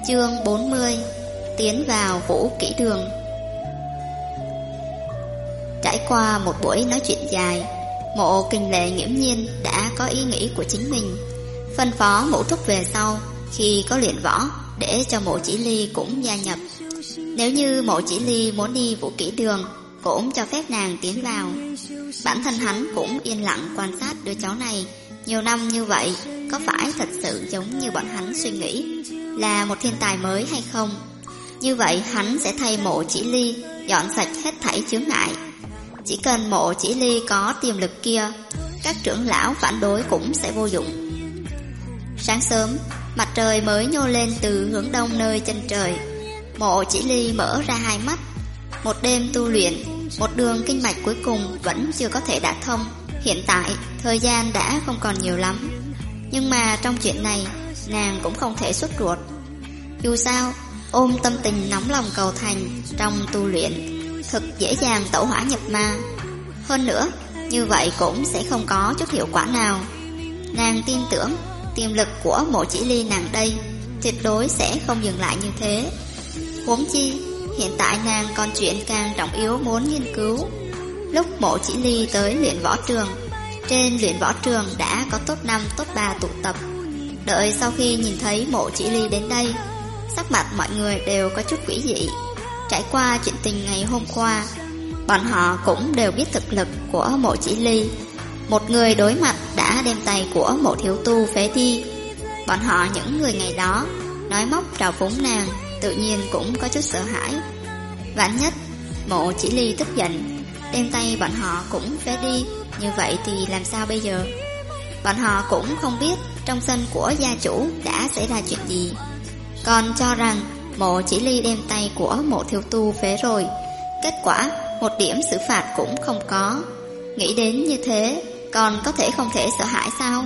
Chương 40. Tiến vào vũ kỹ đường. Trải qua một buổi nói chuyện dài, Mộ Kình Lệ nghiễm nhiên đã có ý nghĩ của chính mình, phân phó Ngũ Thúc về sau khi có luyện võ để cho Mộ Chỉ Ly cũng gia nhập. Nếu như Mộ Chỉ Ly muốn đi vũ kỹ đường, cũng cho phép nàng tiến vào. Bản thân hắn cũng yên lặng quan sát đứa cháu này nhiều năm như vậy, có phải thật sự giống như bọn hắn suy nghĩ là một thiên tài mới hay không? Như vậy hắn sẽ thay Mộ Chỉ Ly dọn sạch hết thảy chướng ngại. Chỉ cần Mộ Chỉ Ly có tiềm lực kia, các trưởng lão phản đối cũng sẽ vô dụng. Sáng sớm, mặt trời mới nhô lên từ hướng đông nơi chân trời. Mộ Chỉ Ly mở ra hai mắt. Một đêm tu luyện, một đường kinh mạch cuối cùng vẫn chưa có thể đả thông. Hiện tại, thời gian đã không còn nhiều lắm. Nhưng mà trong chuyện này, nàng cũng không thể sốt ruột. Dù sao, ôm tâm tình nóng lòng cầu thành trong tu luyện thực dễ dàng tẩu hỏa nhập ma. Hơn nữa, như vậy cũng sẽ không có chút hiệu quả nào. Nàng tin tưởng tiềm lực của Mộ Chỉ Ly nàng đây tuyệt đối sẽ không dừng lại như thế. Huống chi, hiện tại nàng còn chuyện càng trọng yếu muốn nghiên cứu. Lúc Mộ Chỉ Ly tới luyện võ trường, trên luyện võ trường đã có top 5, top 3 tụ tập. Đợi sau khi nhìn thấy Mộ Chỉ Ly đến đây, sắc mặt mọi người đều có chút quỷ dị. Trải qua chuyện tình ngày hôm qua, bọn họ cũng đều biết thực lực của Mộ Chỉ Ly. Một người đối mặt đã đem tay của Mộ thiếu tu phế đi. Bọn họ những người ngày đó nói móc trào phúng nàng, tự nhiên cũng có chút sợ hãi. Vạn nhất Mộ Chỉ Ly tức giận, đem tay bọn họ cũng phế đi, như vậy thì làm sao bây giờ? Bọn họ cũng không biết trong sân của gia chủ đã xảy ra chuyện gì, còn cho rằng Mộ Chỉ Ly đem tay của Mộ thiếu tu phế rồi. Kết quả một điểm xử phạt cũng không có. Nghĩ đến như thế, còn có thể không thể sợ hãi sao?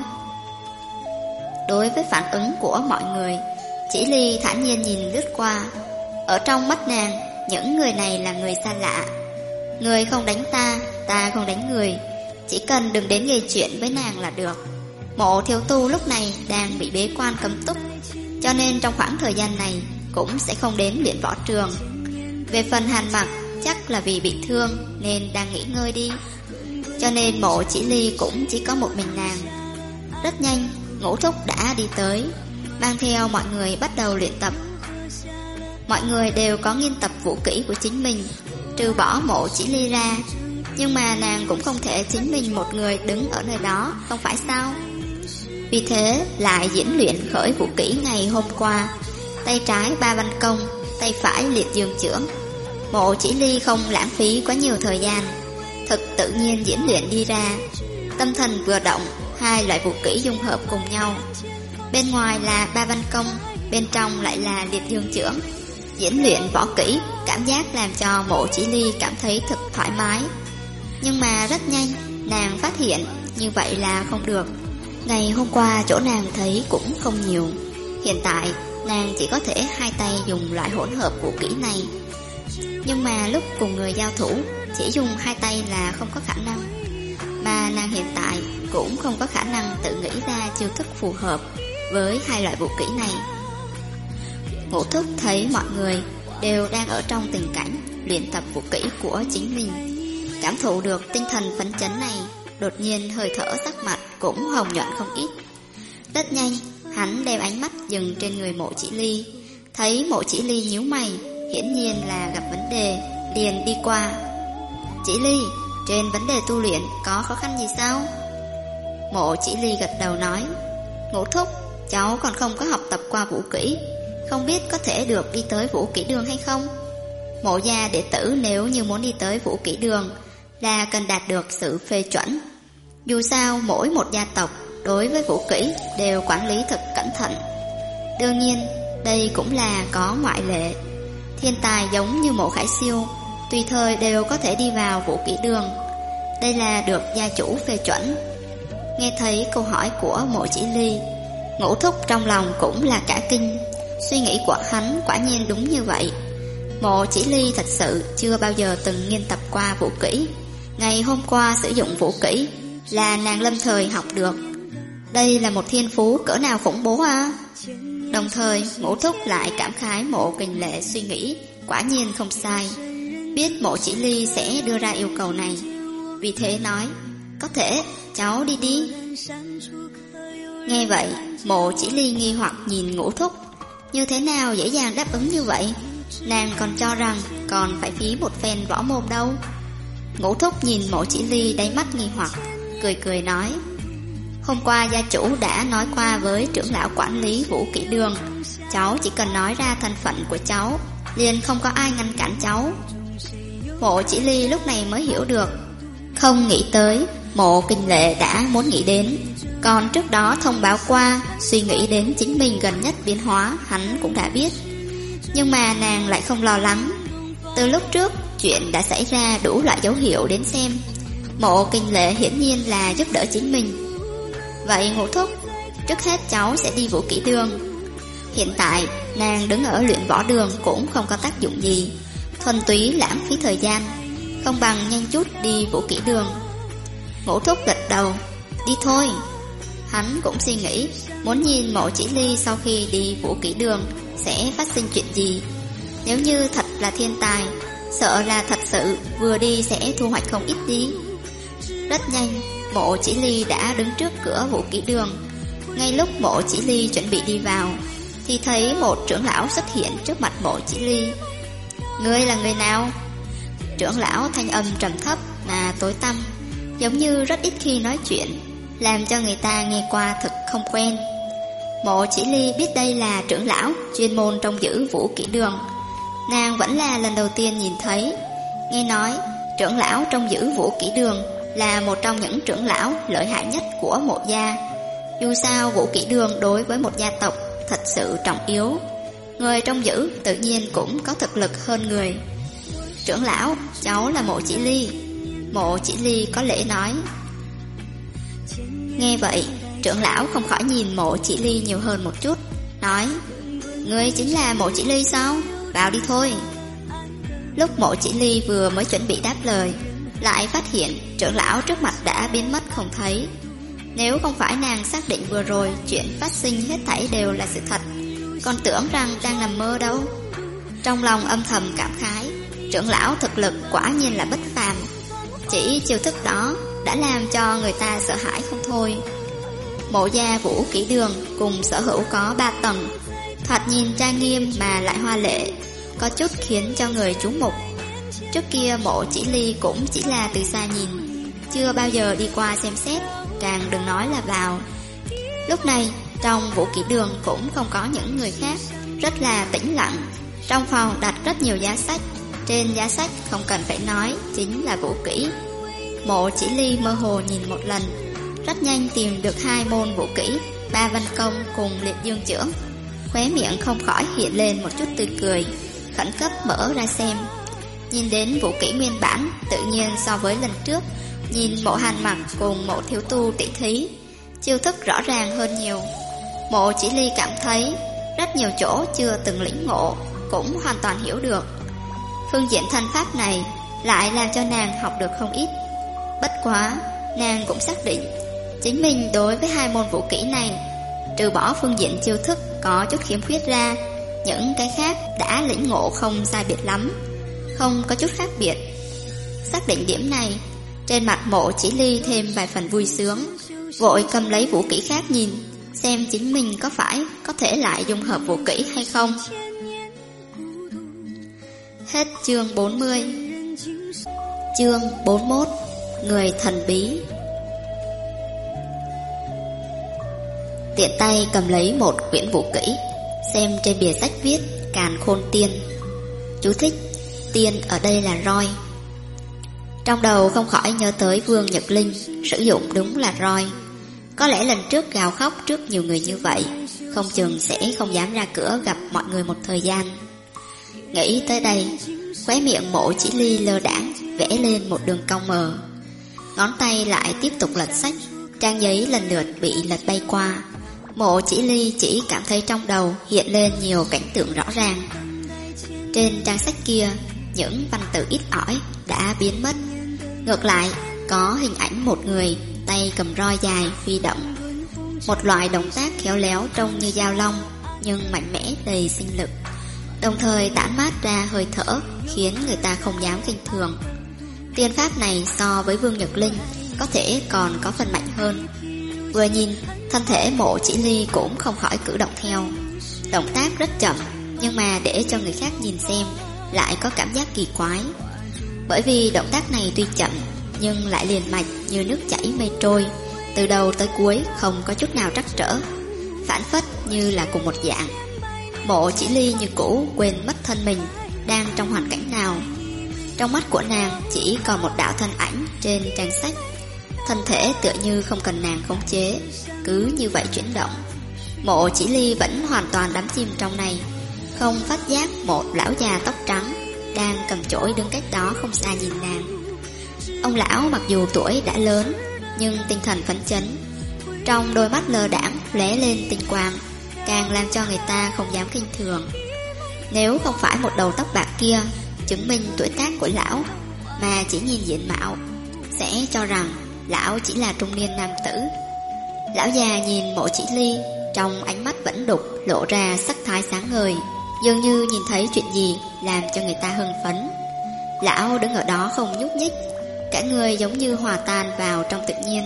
Đối với phản ứng của mọi người, Chỉ Ly thản nhiên nhìn lướt qua. Ở trong mắt nàng, những người này là người xa lạ. Người không đánh ta, ta không đánh người. Chỉ cần đừng đến gây chuyện với nàng là được. Mộ thiếu tu lúc này đang bị bế quan cấm túc, cho nên trong khoảng thời gian này cũng sẽ không đến luyện võ trường. Về phần Hàn Mặc, chắc là vì bị thương nên đang nghỉ ngơi đi, cho nên Mộ Chỉ Ly cũng chỉ có một mình nàng. Rất nhanh, Ngũ Thúc đã đi tới, mang theo mọi người bắt đầu luyện tập. Mọi người đều có nghiên tập vũ kỹ của chính mình, trừ bỏ Mộ Chỉ Ly ra. Nhưng mà nàng cũng không thể chính mình một người đứng ở nơi đó, không phải sao? Vì thế lại diễn luyện khởi vũ kỹ ngày hôm qua. Tay trái Ba Văn Công, tay phải Liệt Dương Chưởng. Mộ Chỉ Ly không lãng phí quá nhiều thời gian, thực tự nhiên diễn luyện đi ra. Tâm thần vừa động, hai loại vũ kỹ dung hợp cùng nhau. Bên ngoài là Ba Văn Công, bên trong lại là Liệt Dương Chưởng. Diễn luyện võ kỹ, cảm giác làm cho Mộ Chỉ Ly cảm thấy thật thoải mái. Nhưng mà rất nhanh, nàng phát hiện như vậy là không được. Ngày hôm qua chỗ nàng thấy cũng không nhiều. Hiện tại, nàng chỉ có thể hai tay dùng loại hỗn hợp vũ kỹ này. Nhưng mà lúc cùng người giao thủ, chỉ dùng hai tay là không có khả năng. Mà nàng hiện tại cũng không có khả năng tự nghĩ ra chiêu thức phù hợp với hai loại vũ kỹ này. Ngũ Thúc thấy mọi người đều đang ở trong tình cảnh luyện tập vũ kỹ của chính mình, cảm thụ được tinh thần phấn chấn này, đột nhiên hơi thở sắc mặt cũng hồng nhuận không ít. Rất nhanh, hắn đem ánh mắt dừng trên người Mộ Chỉ Ly. Thấy Mộ Chỉ Ly nhíu mày, hiển nhiên là gặp vấn đề, liền đi qua. Chỉ Ly, trên vấn đề tu luyện có khó khăn gì sao? Mộ Chỉ Ly gật đầu nói, Ngũ Thúc, cháu còn không có học tập qua vũ kỹ, không biết có thể được đi tới vũ kỹ đường hay không? Mộ gia đệ tử nếu như muốn đi tới vũ kỹ đường là cần đạt được sự phê chuẩn. Dù sao mỗi một gia tộc đối với vũ kỹ đều quản lý thật cẩn thận. Đương nhiên đây cũng là có ngoại lệ. Thiên tài giống như Mộ Khải Siêu tùy thời đều có thể đi vào vũ kỹ đường. Đây là được gia chủ phê chuẩn. Nghe thấy câu hỏi của Mộ Chỉ Ly, Ngũ Thúc trong lòng cũng là cả kinh. Suy nghĩ của hắn quả nhiên đúng như vậy. Mộ Chỉ Ly thật sự chưa bao giờ từng nghiên tập qua vũ kỹ. Ngày hôm qua sử dụng vũ kỹ là nàng lâm thời học được. Đây là một thiên phú cỡ nào khủng bố à? Đồng thời Ngũ Thúc lại cảm khái Mộ Kình Lệ suy nghĩ quả nhiên không sai, biết Mộ Chỉ Ly sẽ đưa ra yêu cầu này, vì thế nói: có thể, cháu đi đi. Nghe vậy Mộ Chỉ Ly nghi hoặc nhìn Ngũ Thúc, như thế nào dễ dàng đáp ứng như vậy? Nàng còn cho rằng còn phải phí một phen võ mồm đâu. Ngũ Thúc nhìn Mộ Chỉ Ly đáy mắt nghi hoặc, cười cười nói: hôm qua gia chủ đã nói qua với trưởng lão quản lý Vũ Kỹ Đường, cháu chỉ cần nói ra thân phận của cháu, liền không có ai ngăn cản cháu. Mộ Chỉ Ly lúc này mới hiểu được, không nghĩ tới Mộ Kình Lệ đã muốn nghĩ đến, còn trước đó thông báo qua, suy nghĩ đến chính mình gần nhất biến hóa hắn cũng đã biết. Nhưng mà nàng lại không lo lắng. Từ lúc trước chuyện đã xảy ra đủ loại dấu hiệu đến xem, Mộ Kình Lệ hiển nhiên là giúp đỡ chính mình. Vậy Ngũ Thúc, trước hết cháu sẽ đi Vũ Kỹ Đường. Hiện tại nàng đứng ở luyện võ đường cũng không có tác dụng gì, thuần túy lãng phí thời gian, không bằng nhanh chút đi Vũ Kỹ Đường. Ngũ Thúc gật đầu, đi thôi. Hắn cũng suy nghĩ muốn nhìn Mộ Chỉ Ly sau khi đi Vũ Kỹ Đường sẽ phát sinh chuyện gì. Nếu như thật là thiên tài, sợ là thật sự vừa đi sẽ thu hoạch không ít đi. Rất nhanh Mộ Chỉ Ly đã đứng trước cửa Vũ Kỹ Đường. Ngay lúc Mộ Chỉ Ly chuẩn bị đi vào thì thấy một trưởng lão xuất hiện trước mặt Mộ Chỉ Ly. Ngươi là người nào? Trưởng lão thanh âm trầm thấp mà tối tăm, giống như rất ít khi nói chuyện, làm cho người ta nghe qua thật không quen. Mộ Chỉ Ly biết đây là trưởng lão chuyên môn trông giữ Vũ Kỹ Đường. Nàng vẫn là lần đầu tiên nhìn thấy. Nghe nói trưởng lão trông giữ Vũ Kỹ Đường là một trong những trưởng lão lợi hại nhất của Mộ gia. Dù sao Vũ Kỹ Đường đối với một gia tộc thật sự trọng yếu, người trông giữ tự nhiên cũng có thực lực hơn người. Trưởng lão, cháu là Mộ Chỉ Ly. Mộ Chỉ Ly có lễ nói. Nghe vậy trưởng lão không khỏi nhìn Mộ Chỉ Ly nhiều hơn một chút, nói: ngươi chính là Mộ Chỉ Ly sao? Vào đi thôi. Lúc Mộ Chỉ Ly vừa mới chuẩn bị đáp lời, lại phát hiện trưởng lão trước mặt đã biến mất không thấy. Nếu không phải nàng xác định vừa rồi chuyện phát sinh hết thảy đều là sự thật, còn tưởng rằng đang nằm mơ đâu. Trong lòng âm thầm cảm khái, trưởng lão thực lực quả nhiên là bất phàm. Chỉ chiêu thức đó đã làm cho người ta sợ hãi không thôi. Mộ gia Vũ Kỹ Đường cùng sở hữu có 3 tầng, thoạt nhìn trang nghiêm mà lại hoa lệ, có chút khiến cho người chú mục. Trước kia Mộ Chỉ Ly cũng chỉ là từ xa nhìn, chưa bao giờ đi qua xem xét, càng đừng nói là vào. Lúc này trong Vũ Kỹ Đường cũng không có những người khác, rất là tĩnh lặng. Trong phòng đặt rất nhiều giá sách, trên giá sách không cần phải nói chính là vũ kỹ. Mộ Chỉ Ly mơ hồ nhìn một lần, rất nhanh tìm được 2 môn vũ kỹ, Ba Văn Công cùng Liệt Dương Chưởng. Khóe miệng không khỏi hiện lên một chút tươi cười, khẩn cấp mở ra xem. Nhìn đến vũ kỹ nguyên bản, tự nhiên so với lần trước nhìn Mộ Hàn Mặc cùng Mộ Thiếu Tu tỷ thí, chiêu thức rõ ràng hơn nhiều. Mộ Chỉ Ly cảm thấy rất nhiều chỗ chưa từng lĩnh ngộ cũng hoàn toàn hiểu được. Phương diện thân pháp này lại làm cho nàng học được không ít. Bất quá nàng cũng xác định chính mình đối với 2 môn vũ kỹ này, trừ bỏ phương diện chiêu thức có chút khiếm khuyết ra, những cái khác đã lĩnh ngộ không sai biệt lắm, không có chút khác biệt. Xác định điểm này, trên mặt Mộ Chỉ Ly thêm vài phần vui sướng, vội cầm lấy vũ kỹ khác nhìn, xem chính mình có phải có thể lại dung hợp vũ kỹ hay không. Hết chương 40. Chương 41. Người thần bí. Tiện tay cầm lấy một quyển vũ kỹ, xem trên bìa sách viết Càn Khôn Tiên. Chú thích: tiên ở đây là roi. Trong đầu không khỏi nhớ tới Vương Nhật Linh sử dụng đúng là roi. Có lẽ lần trước gào khóc trước nhiều người như vậy, không chừng sẽ không dám ra cửa gặp mọi người một thời gian. Nghĩ tới đây, khóe miệng Mộ Chỉ Ly lơ đãng vẽ lên một đường cong mờ. Ngón tay lại tiếp tục lật sách, trang giấy lần lượt bị lật bay qua. Mộ Chỉ Ly chỉ cảm thấy trong đầu hiện lên nhiều cảnh tượng rõ ràng. Trên trang sách kia, những văn tự ít ỏi đã biến mất. Ngược lại, có hình ảnh một người tay cầm roi dài huy động. Một loại động tác khéo léo trông như dao long, nhưng mạnh mẽ đầy sinh lực, đồng thời tản mát ra hơi thở khiến người ta không dám khinh thường. Tiên pháp này so với Vương Nhật Linh có thể còn có phần mạnh hơn. Vừa nhìn, thân thể Mộ Chỉ Ly cũng không khỏi cử động theo. Động tác rất chậm, nhưng mà để cho người khác nhìn xem lại có cảm giác kỳ quái. Bởi vì động tác này tuy chậm nhưng lại liền mạch như nước chảy mây trôi, từ đầu tới cuối không có chút nào trắc trở, phản phất như là cùng một dạng. Mộ Chỉ Ly như cũ quên mất thân mình đang trong hoàn cảnh nào. Trong mắt của nàng chỉ còn một đạo thân ảnh trên trang sách, thân thể tựa như không cần nàng khống chế, cứ như vậy chuyển động. Mộ Chỉ Ly vẫn hoàn toàn đắm chìm trong này, không phát giác một lão già tóc trắng đang cầm chổi đứng cách đó không xa nhìn nàng. Ông lão mặc dù tuổi đã lớn nhưng tinh thần phấn chấn, trong đôi mắt lơ đãng lóe lên tinh quang, càng làm cho người ta không dám khinh thường. Nếu không phải một đầu tóc bạc kia chứng minh tuổi tác của lão, mà chỉ nhìn diện mạo sẽ cho rằng lão chỉ là trung niên nam tử. Lão già nhìn Mộ Chỉ Ly, trong ánh mắt vẫn đục lộ ra sắc thái sáng ngời, dường như nhìn thấy chuyện gì làm cho người ta hưng phấn. Lão đứng ở đó không nhúc nhích, cả người giống như hòa tan vào trong tự nhiên.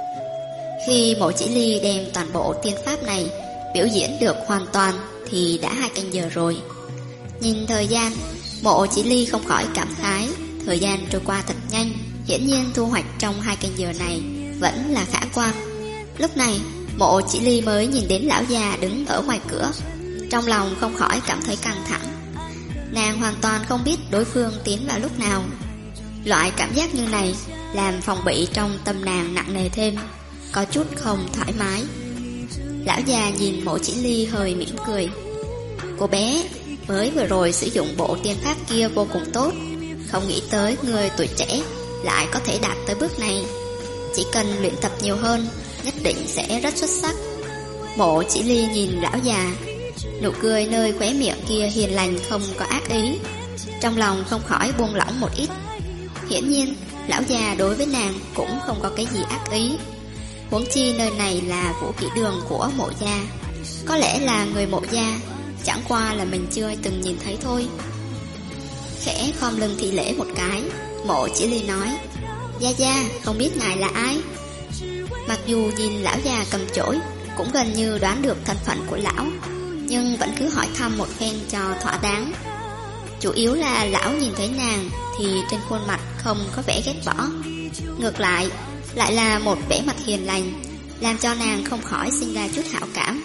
Khi Mộ Chỉ Ly đem toàn bộ tiên pháp này biểu diễn được hoàn toàn thì đã 2 canh giờ rồi. Nhìn thời gian, Mộ Chỉ Ly không khỏi cảm khái, thời gian trôi qua thật nhanh. Hiển nhiên thu hoạch trong 2 canh giờ này vẫn là khả quan. Lúc này Mộ Chỉ Ly mới nhìn đến lão già đứng ở ngoài cửa, trong lòng không khỏi cảm thấy căng thẳng. Nàng hoàn toàn không biết đối phương tiến vào lúc nào. Loại cảm giác như này làm phòng bị trong tâm nàng nặng nề thêm, có chút không thoải mái. Lão già nhìn Mộ Chỉ Ly hơi mỉm cười. Cô bé mới vừa rồi sử dụng bộ tiên pháp kia vô cùng tốt, không nghĩ tới người tuổi trẻ lại có thể đạt tới bước này. Chỉ cần luyện tập nhiều hơn, nhất định sẽ rất xuất sắc. Mộ Chỉ Ly nhìn lão già, nụ cười nơi khóe miệng kia hiền lành không có ác ý, trong lòng không khỏi buông lỏng một ít. Hiển nhiên lão già đối với nàng cũng không có cái gì ác ý, huống chi nơi này là Vũ Kỹ Đường của Mộ gia. Có lẽ là người Mộ gia, chẳng qua là mình chưa từng nhìn thấy thôi. Khẽ khom lưng thi lễ một cái, Mộ Chỉ Ly nói: Gia Gia, không biết ngài là ai? Mặc dù nhìn lão già cầm chổi cũng gần như đoán được thân phận của lão, nhưng vẫn cứ hỏi thăm một phen cho thỏa đáng. Chủ yếu là lão nhìn thấy nàng thì trên khuôn mặt không có vẻ ghét bỏ, ngược lại là một vẻ mặt hiền lành, làm cho nàng không khỏi sinh ra chút hảo cảm.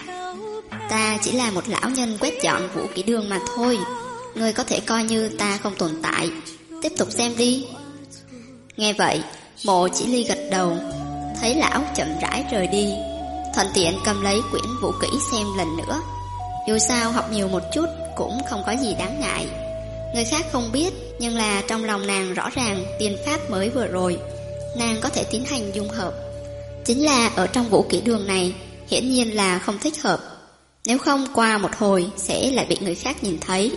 Ta chỉ là một lão nhân quét dọn Vũ Kỹ Đường mà thôi, ngươi có thể coi như ta không tồn tại. Tiếp tục xem đi. Nghe vậy, Mộ Chỉ Ly gật đầu, thấy lão chậm rãi rời đi, thuận tiện cầm lấy quyển vũ kỹ xem lần nữa. Dù sao học nhiều một chút cũng không có gì đáng ngại. Người khác không biết, nhưng là trong lòng nàng rõ ràng tiên pháp mới vừa rồi nàng có thể tiến hành dung hợp. Chính là ở trong vũ kỹ đường này hiển nhiên là không thích hợp, nếu không qua một hồi sẽ lại bị người khác nhìn thấy.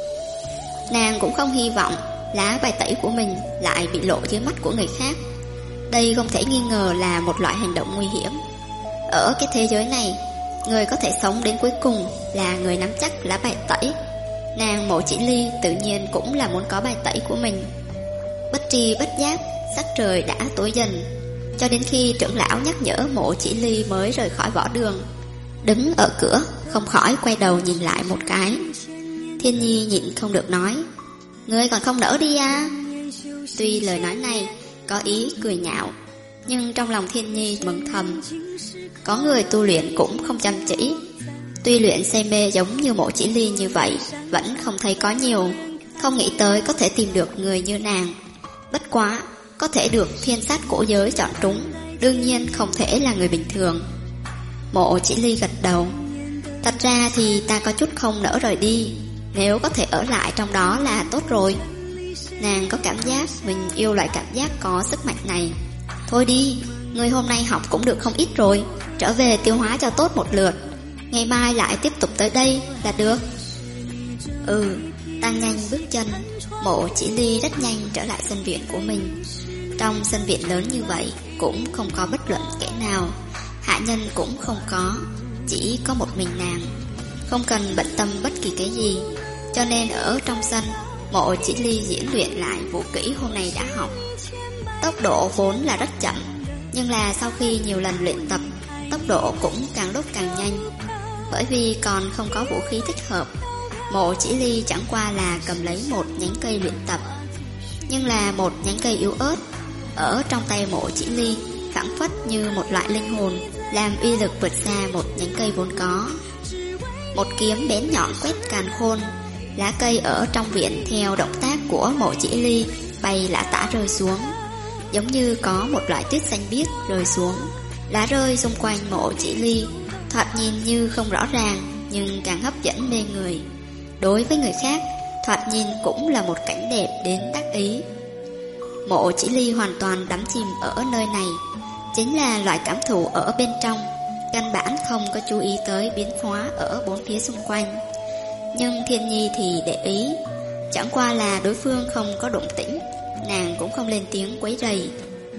Nàng cũng không hy vọng lá bài tẩy của mình lại bị lộ dưới mắt của người khác. Đây không thể nghi ngờ là một loại hành động nguy hiểm. Ở cái thế giới này, người có thể sống đến cuối cùng là người nắm chắc lá bài tẩy. Nàng Mộ Chỉ Ly tự nhiên cũng là muốn có bài tẩy của mình. Bất tri bất giác, sắc trời đã tối dần, cho đến khi trưởng lão nhắc nhở Mộ Chỉ Ly mới rời khỏi võ đường. Đứng ở cửa không khỏi quay đầu nhìn lại một cái. Thiên Nhi nhịn không được nói: Ngươi còn không nỡ đi à? Tuy lời nói này có ý cười nhạo, nhưng trong lòng Thiên Nhi mừng thầm. Có người tu luyện cũng không chăm chỉ, tuy luyện say mê giống như Mộ Chỉ Ly như vậy vẫn không thấy có nhiều. Không nghĩ tới có thể tìm được người như nàng. Bất quá có thể được thiên sát cổ giới chọn trúng, đương nhiên không thể là người bình thường. Mộ Chỉ Ly gật đầu. Thật ra thì ta có chút không nỡ rời đi, nếu có thể ở lại trong đó là tốt rồi. Nàng có cảm giác mình yêu loại cảm giác có sức mạnh này. Thôi đi, người hôm nay học cũng được không ít rồi, trở về tiêu hóa cho tốt một lượt, ngày mai lại tiếp tục tới đây là được. Tăng nhanh bước chân, Mộ Chỉ Ly rất nhanh trở lại sân viện của mình. Trong sân viện lớn như vậy cũng không có bất luận kẻ nào, hạ nhân cũng không có, chỉ có một mình nàng. không cần bận tâm bất kỳ cái gì. Cho nên ở trong sân, Mộ Chỉ Ly diễn luyện lại vũ kỹ hôm nay đã học. Tốc độ vốn là rất chậm, nhưng là sau khi nhiều lần luyện tập, tốc độ cũng càng lúc càng nhanh. Bởi vì còn không có vũ khí thích hợp, Mộ Chỉ Ly chẳng qua là cầm lấy một nhánh cây luyện tập. Nhưng là một nhánh cây yếu ớt, ở trong tay Mộ Chỉ Ly phảng phất như một loại linh hồn, làm uy lực vượt xa một nhánh cây vốn có. Một kiếm bén nhọn quét càn khôn, lá cây ở trong viện theo động tác của Mộ Chỉ Ly bay lả tả rơi xuống, giống như có một loại tuyết xanh biếc rơi xuống. Lá rơi xung quanh Mộ Chỉ Ly thoạt nhìn như không rõ ràng, nhưng càng hấp dẫn mê người. Đối với người khác, thoạt nhìn cũng là một cảnh đẹp đến đắc ý. Mộ Chỉ Ly hoàn toàn đắm chìm ở nơi này, chính là loại cảm thụ ở bên trong, căn bản không có chú ý tới biến hóa ở bốn phía xung quanh. Nhưng Thiên Nhi thì để ý, chẳng qua là đối phương không có động tĩnh, nàng cũng không lên tiếng quấy rầy.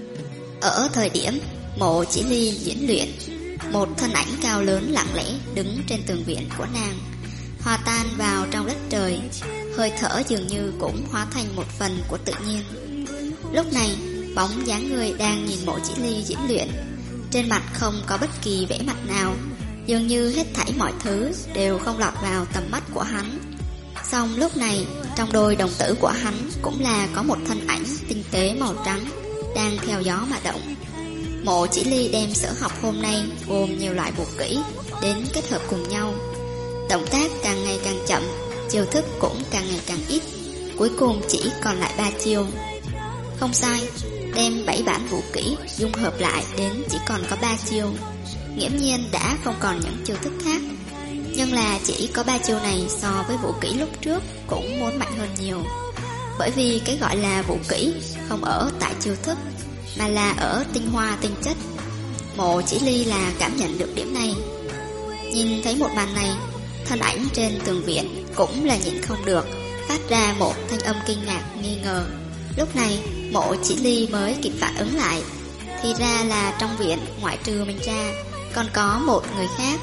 Ở thời điểm Mộ Chỉ Ly diễn luyện, một thân ảnh cao lớn lặng lẽ đứng trên tường viện của nàng, hòa tan vào trong đất trời, hơi thở dường như cũng hóa thành một phần của tự nhiên. Lúc này, bóng dáng người đang nhìn Mộ Chỉ Ly diễn luyện, trên mặt không có bất kỳ vẻ mặt nào, dường như hết thảy mọi thứ đều không lọt vào tầm mắt của hắn. Song lúc này, trong đôi đồng tử của hắn cũng là có một thân ảnh tinh tế màu trắng đang theo gió mà động. Mộ Chỉ Ly đem sở học hôm nay gồm nhiều loại vũ kỹ đến kết hợp cùng nhau. Động tác càng ngày càng chậm, chiêu thức cũng càng ngày càng ít, cuối cùng chỉ còn lại 3 chiêu. Không sai, đem 7 bản vũ kỹ dung hợp lại đến chỉ còn có 3 chiêu. Nghiễm nhiên đã không còn những chiêu thức khác, nhưng là chỉ có 3 chiêu này so với vũ kỹ lúc trước cũng muốn mạnh hơn nhiều. Bởi vì cái gọi là vũ kỹ không ở tại chiêu thức, mà là ở tinh hoa tinh chất. Mộ Chỉ Ly là cảm nhận được điểm này. Nhìn thấy một màn này, thân ảnh trên tường viện cũng là nhịn không được, phát ra một thanh âm kinh ngạc nghi ngờ. Lúc này Mộ Chỉ Ly mới kịp phản ứng lại, thì ra là trong viện ngoại trừ mình ra còn có một người khác.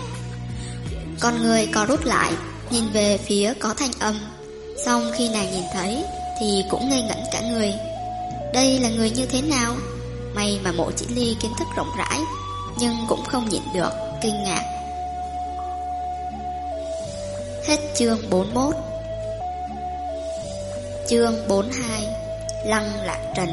Con người co rút lại, nhìn về phía có thanh âm. Xong khi nàng nhìn thấy thì cũng ngây ngẩn cả người. Đây là người như thế nào? May mà Mộ Chỉ Ly kiến thức rộng rãi, nhưng cũng không nhịn được kinh ngạc. Hết chương 41. Chương 42. Lăng Lạc Trần.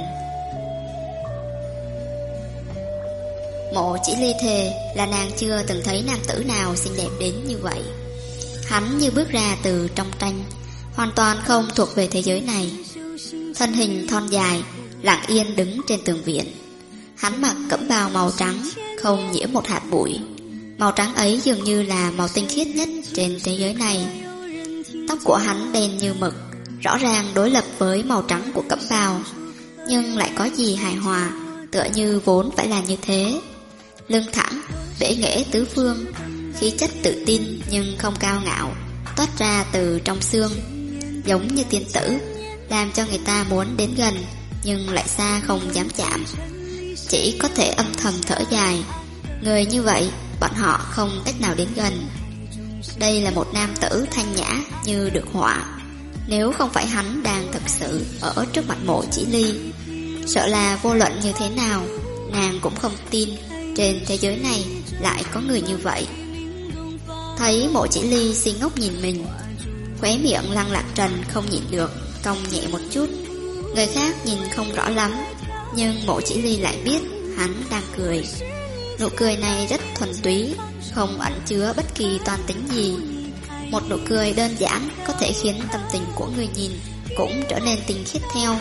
Mộ Chỉ Ly thề là nàng chưa từng thấy nam tử nào xinh đẹp đến như vậy. Hắn như bước ra từ trong tranh, hoàn toàn không thuộc về thế giới này. Thân hình thon dài, lặng yên đứng trên tường viện. Hắn mặc cẩm bào màu trắng, không nhiễm một hạt bụi. Màu trắng ấy dường như là màu tinh khiết nhất trên thế giới này. Tóc của hắn đen như mực, rõ ràng đối lập với màu trắng của cẩm bào, nhưng lại có gì hài hòa, tựa như vốn phải là như thế. Lưng thẳng, bể nghệ tứ phương, khí chất tự tin nhưng không cao ngạo, toát ra từ trong xương, giống như tiên tử, làm cho người ta muốn đến gần nhưng lại xa không dám chạm, chỉ có thể âm thầm thở dài. Người như vậy bọn họ không cách nào đến gần. Đây là một nam tử thanh nhã như được họa. Nếu không phải hắn đang thực sự ở trước mặt Mộ Chỉ Ly, sợ là vô luận như thế nào nàng cũng không tin trên thế giới này lại có người như vậy. Thấy Mộ Chỉ Ly si ngốc nhìn mình, khóe miệng Lăng Lạc Trần không nhịn được cong nhẹ một chút. Người khác nhìn không rõ lắm, nhưng Mộ Chỉ Ly lại biết hắn đang cười. Nụ cười này rất thuần túy, không ẩn chứa bất kỳ toan tính gì. Một nụ cười đơn giản có thể khiến tâm tình của người nhìn cũng trở nên tinh khiết theo.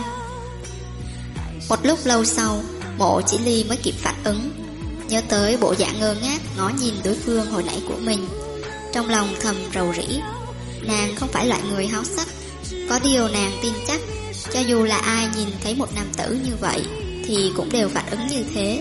Một lúc lâu sau, Mộ Chỉ Ly mới kịp phản ứng, nhớ tới bộ dạng ngơ ngác ngó nhìn đối phương hồi nãy của mình. Trong lòng thầm rầu rĩ, nàng không phải loại người háo sắc. Có điều nàng tin chắc, cho dù là ai nhìn thấy một nam tử như vậy thì cũng đều phản ứng như thế.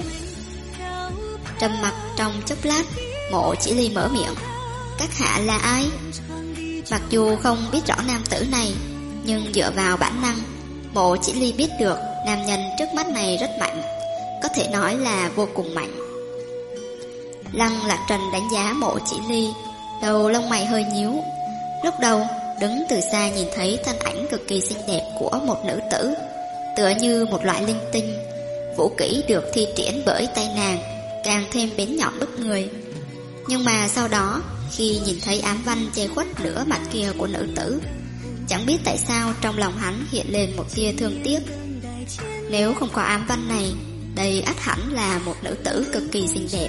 Trầm mặc trong chốc lát, Mộ Chỉ Ly mở miệng: các hạ là ai? Mặc dù không biết rõ nam tử này, nhưng dựa vào bản năng, Mộ Chỉ Ly biết được nam nhân trước mắt này rất mạnh, có thể nói là vô cùng mạnh. Lăng Lạc Trần đánh giá Mộ Chỉ Ly, đầu lông mày hơi nhíu. Lúc đầu đứng từ xa nhìn thấy thân ảnh cực kỳ xinh đẹp của một nữ tử, tựa như một loại linh tinh. Vũ kỹ được thi triển bởi tay nàng càng thêm bén nhọn bức người. Nhưng mà sau đó, khi nhìn thấy ám văn che khuất nửa mặt kia của nữ tử, chẳng biết tại sao trong lòng hắn hiện lên một tia thương tiếc. Nếu không có ám văn này, đây ắt hẳn là một nữ tử cực kỳ xinh đẹp.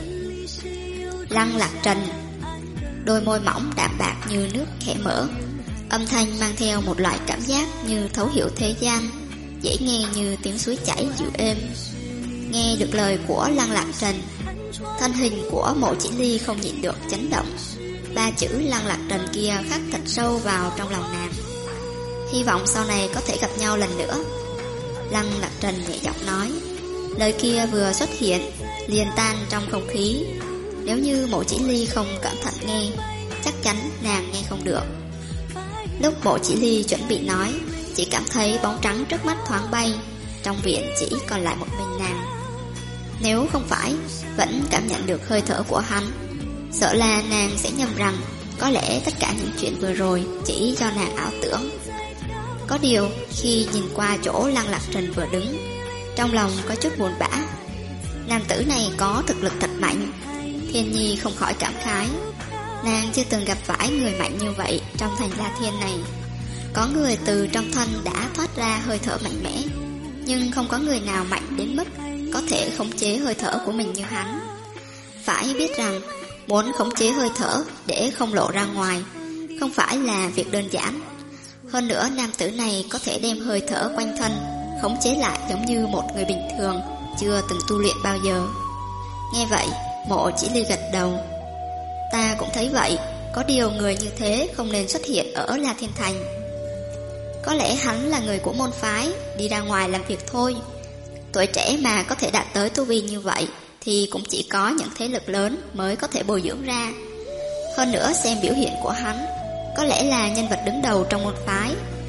Lăng Lạc Trần, đôi môi mỏng đạm bạc như nước khẽ mở, âm thanh mang theo một loại cảm giác như thấu hiểu thế gian, dễ nghe như tiếng suối chảy dịu êm. Nghe được lời của Lăng Lạc Trần, thân hình của Mộ Chỉ Ly không nhịn được chấn động. 3 chữ Lăng Lạc Trần kia khắc thật sâu vào trong lòng nàng. Hy vọng sau này có thể gặp nhau lần nữa. Lăng Lạc Trần nhẹ giọng nói. Lời kia vừa xuất hiện liền tan trong không khí. Nếu như Mộ Chỉ Ly không cẩn thận nghe, chắc chắn nàng nghe không được. Lúc Mộ Chỉ Ly chuẩn bị nói, chỉ cảm thấy bóng trắng trước mắt thoáng bay. Trong viện chỉ còn lại một mình nàng. Nếu không phải vẫn cảm nhận được hơi thở của hắn, sợ là nàng sẽ nhầm rằng có lẽ tất cả những chuyện vừa rồi chỉ do nàng ảo tưởng. Có điều khi nhìn qua chỗ Lăng Lạc Trần vừa đứng, trong lòng có chút buồn bã. Nam tử này có thực lực thật mạnh. Thiên Nhi không khỏi cảm khái. Nàng chưa từng gặp phải người mạnh như vậy trong thành La Thiên này. Có người từ trong thân đã thoát ra hơi thở mạnh mẽ, nhưng không có người nào mạnh đến mức có thể khống chế hơi thở của mình như hắn. Phải biết rằng muốn khống chế hơi thở để không lộ ra ngoài không phải là việc đơn giản. Hơn nữa nam tử này có thể đem hơi thở quanh thân khống chế lại giống như một người bình thường chưa từng tu luyện bao giờ. Nghe vậy, Mộ Chỉ Ly gật đầu. Ta cũng thấy vậy, có điều người như thế không nên xuất hiện ở La Thiên Thành. Có lẽ hắn là người của môn phái, đi ra ngoài làm việc thôi. Tuổi trẻ mà có thể đạt tới tu vi như vậy thì cũng chỉ có những thế lực lớn mới có thể bồi dưỡng ra. Hơn nữa xem biểu hiện của hắn, có lẽ là nhân vật đứng đầu trong môn phái.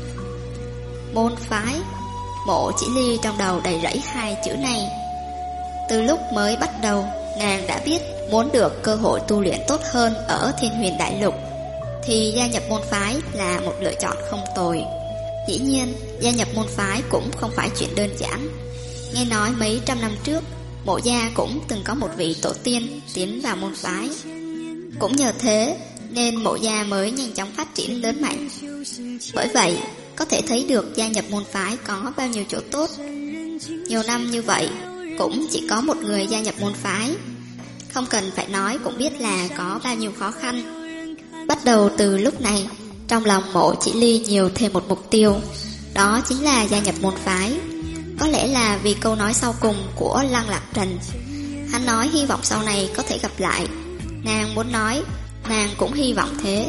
Môn phái. Mộ Chỉ Ly trong đầu đầy rẫy 2 chữ này. Từ lúc mới bắt đầu, nàng đã biết muốn được cơ hội tu luyện tốt hơn ở Thiên Huyền Đại Lục thì gia nhập môn phái là một lựa chọn không tồi. Dĩ nhiên, gia nhập môn phái cũng không phải chuyện đơn giản. Nghe nói mấy trăm năm trước, Mộ gia cũng từng có một vị tổ tiên tiến vào môn phái. Cũng nhờ thế nên Mộ gia mới nhanh chóng phát triển lớn mạnh. Bởi vậy, có thể thấy được gia nhập môn phái có bao nhiêu chỗ tốt. Nhiều năm như vậy, cũng chỉ có một người gia nhập môn phái. Không cần phải nói cũng biết là có bao nhiêu khó khăn. Bắt đầu từ lúc này, trong lòng Mộ Chỉ Ly nhiều thêm một mục tiêu, đó chính là gia nhập môn phái. Có lẽ là vì câu nói sau cùng của Lăng Lạc Trần. Hắn nói hy vọng sau này có thể gặp lại. Nàng muốn nói, nàng cũng hy vọng thế.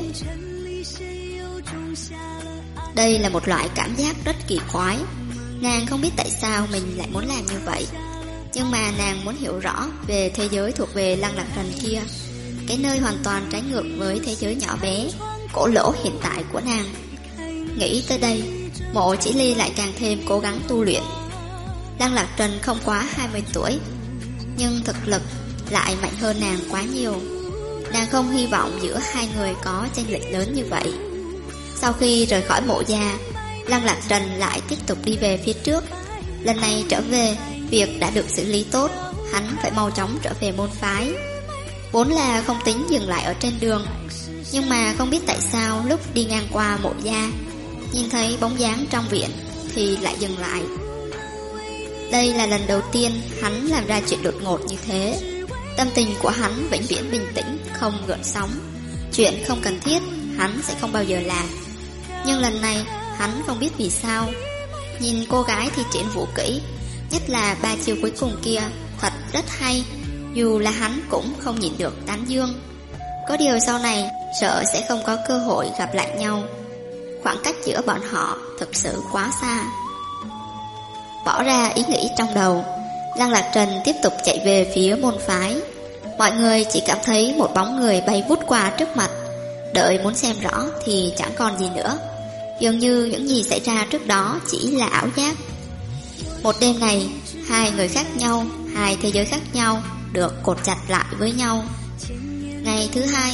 Đây là một loại cảm giác rất kỳ quái. Nàng không biết tại sao mình lại muốn làm như vậy. Nhưng mà nàng muốn hiểu rõ về thế giới thuộc về Lăng Lạc Trần kia, cái nơi hoàn toàn trái ngược với thế giới nhỏ bé, cổ lỗ hiện tại của nàng. Nghĩ tới đây, Mộ Chỉ Ly lại càng thêm cố gắng tu luyện. Lăng Lạc Trần không quá 20 tuổi, nhưng thực lực lại mạnh hơn nàng quá nhiều. Nàng không hy vọng giữa hai người có chênh lệch lớn như vậy. Sau khi rời khỏi Mộ gia, Lăng Lạc Trần lại tiếp tục đi về phía trước. Lần này trở về, việc đã được xử lý tốt, hắn phải mau chóng trở về môn phái. Vốn là không tính dừng lại ở trên đường, nhưng mà không biết tại sao lúc đi ngang qua Mộ gia, nhìn thấy bóng dáng trong viện thì lại dừng lại. Đây là lần đầu tiên hắn làm ra chuyện đột ngột như thế. Tâm tình của hắn vĩnh viễn bình tĩnh, không gợn sóng. Chuyện không cần thiết hắn sẽ không bao giờ làm. Nhưng lần này hắn không biết vì sao, nhìn cô gái thi triển vũ kỹ, nhất là 3 chiêu cuối cùng kia, thật rất hay. Dù là hắn cũng không nhịn được tán dương. Có điều sau này sợ sẽ không có cơ hội gặp lại nhau. Khoảng cách giữa bọn họ thực sự quá xa. Bỏ ra ý nghĩ trong đầu, Lăng Lạc Trần tiếp tục chạy về phía môn phái. Mọi người chỉ cảm thấy một bóng người bay vút qua trước mặt. Đợi muốn xem rõ thì chẳng còn gì nữa. Dường như những gì xảy ra trước đó chỉ là ảo giác. Một đêm này, 2 người khác nhau, 2 thế giới khác nhau được cột chặt lại với nhau. Ngày thứ 2,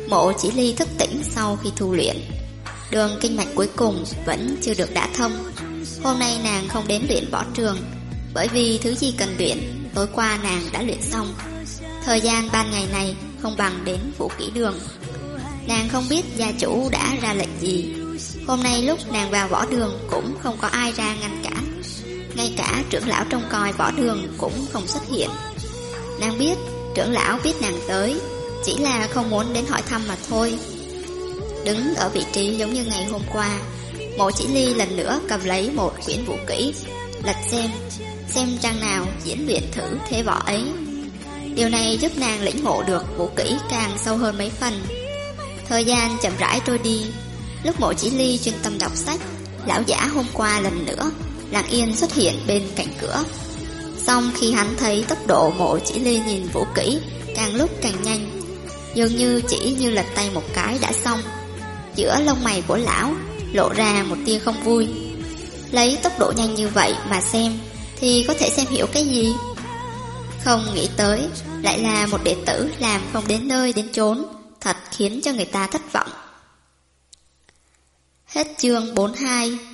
Mộ Chỉ Ly thức tỉnh sau khi tu luyện. Đường kinh mạch cuối cùng vẫn chưa được đả thông. Hôm nay nàng không đến luyện võ trường, bởi vì thứ gì cần luyện, tối qua nàng đã luyện xong. Thời gian ban ngày này không bằng đến Vũ Kỹ Đường. Nàng không biết gia chủ đã ra lệnh gì. Hôm nay lúc nàng vào võ đường cũng không có ai ra ngăn cản. Ngay cả trưởng lão trông coi võ đường cũng không xuất hiện. Nàng biết trưởng lão biết nàng tới, chỉ là không muốn đến hỏi thăm mà thôi. Đứng ở vị trí giống như ngày hôm qua, Mộ Chỉ Ly lần nữa cầm lấy một quyển vũ kỹ, lật xem trang nào diễn luyện thử thế võ ấy. Điều này giúp nàng lĩnh ngộ được vũ kỹ càng sâu hơn mấy phần. Thời gian chậm rãi trôi đi. Lúc Mộ Chỉ Ly chuyên tâm đọc sách, lão giả hôm qua lần nữa lặng yên xuất hiện bên cạnh cửa. Xong khi hắn thấy tốc độ Mộ Chỉ Ly nhìn vũ kỹ càng lúc càng nhanh, dường như chỉ như lật tay một cái đã xong. Giữa lông mày của lão lộ ra một tia không vui. Lấy tốc độ nhanh như vậy mà xem thì có thể xem hiểu cái gì? Không nghĩ tới lại là một đệ tử làm không đến nơi đến chốn, thật khiến cho người ta thất vọng. Hết chương 42.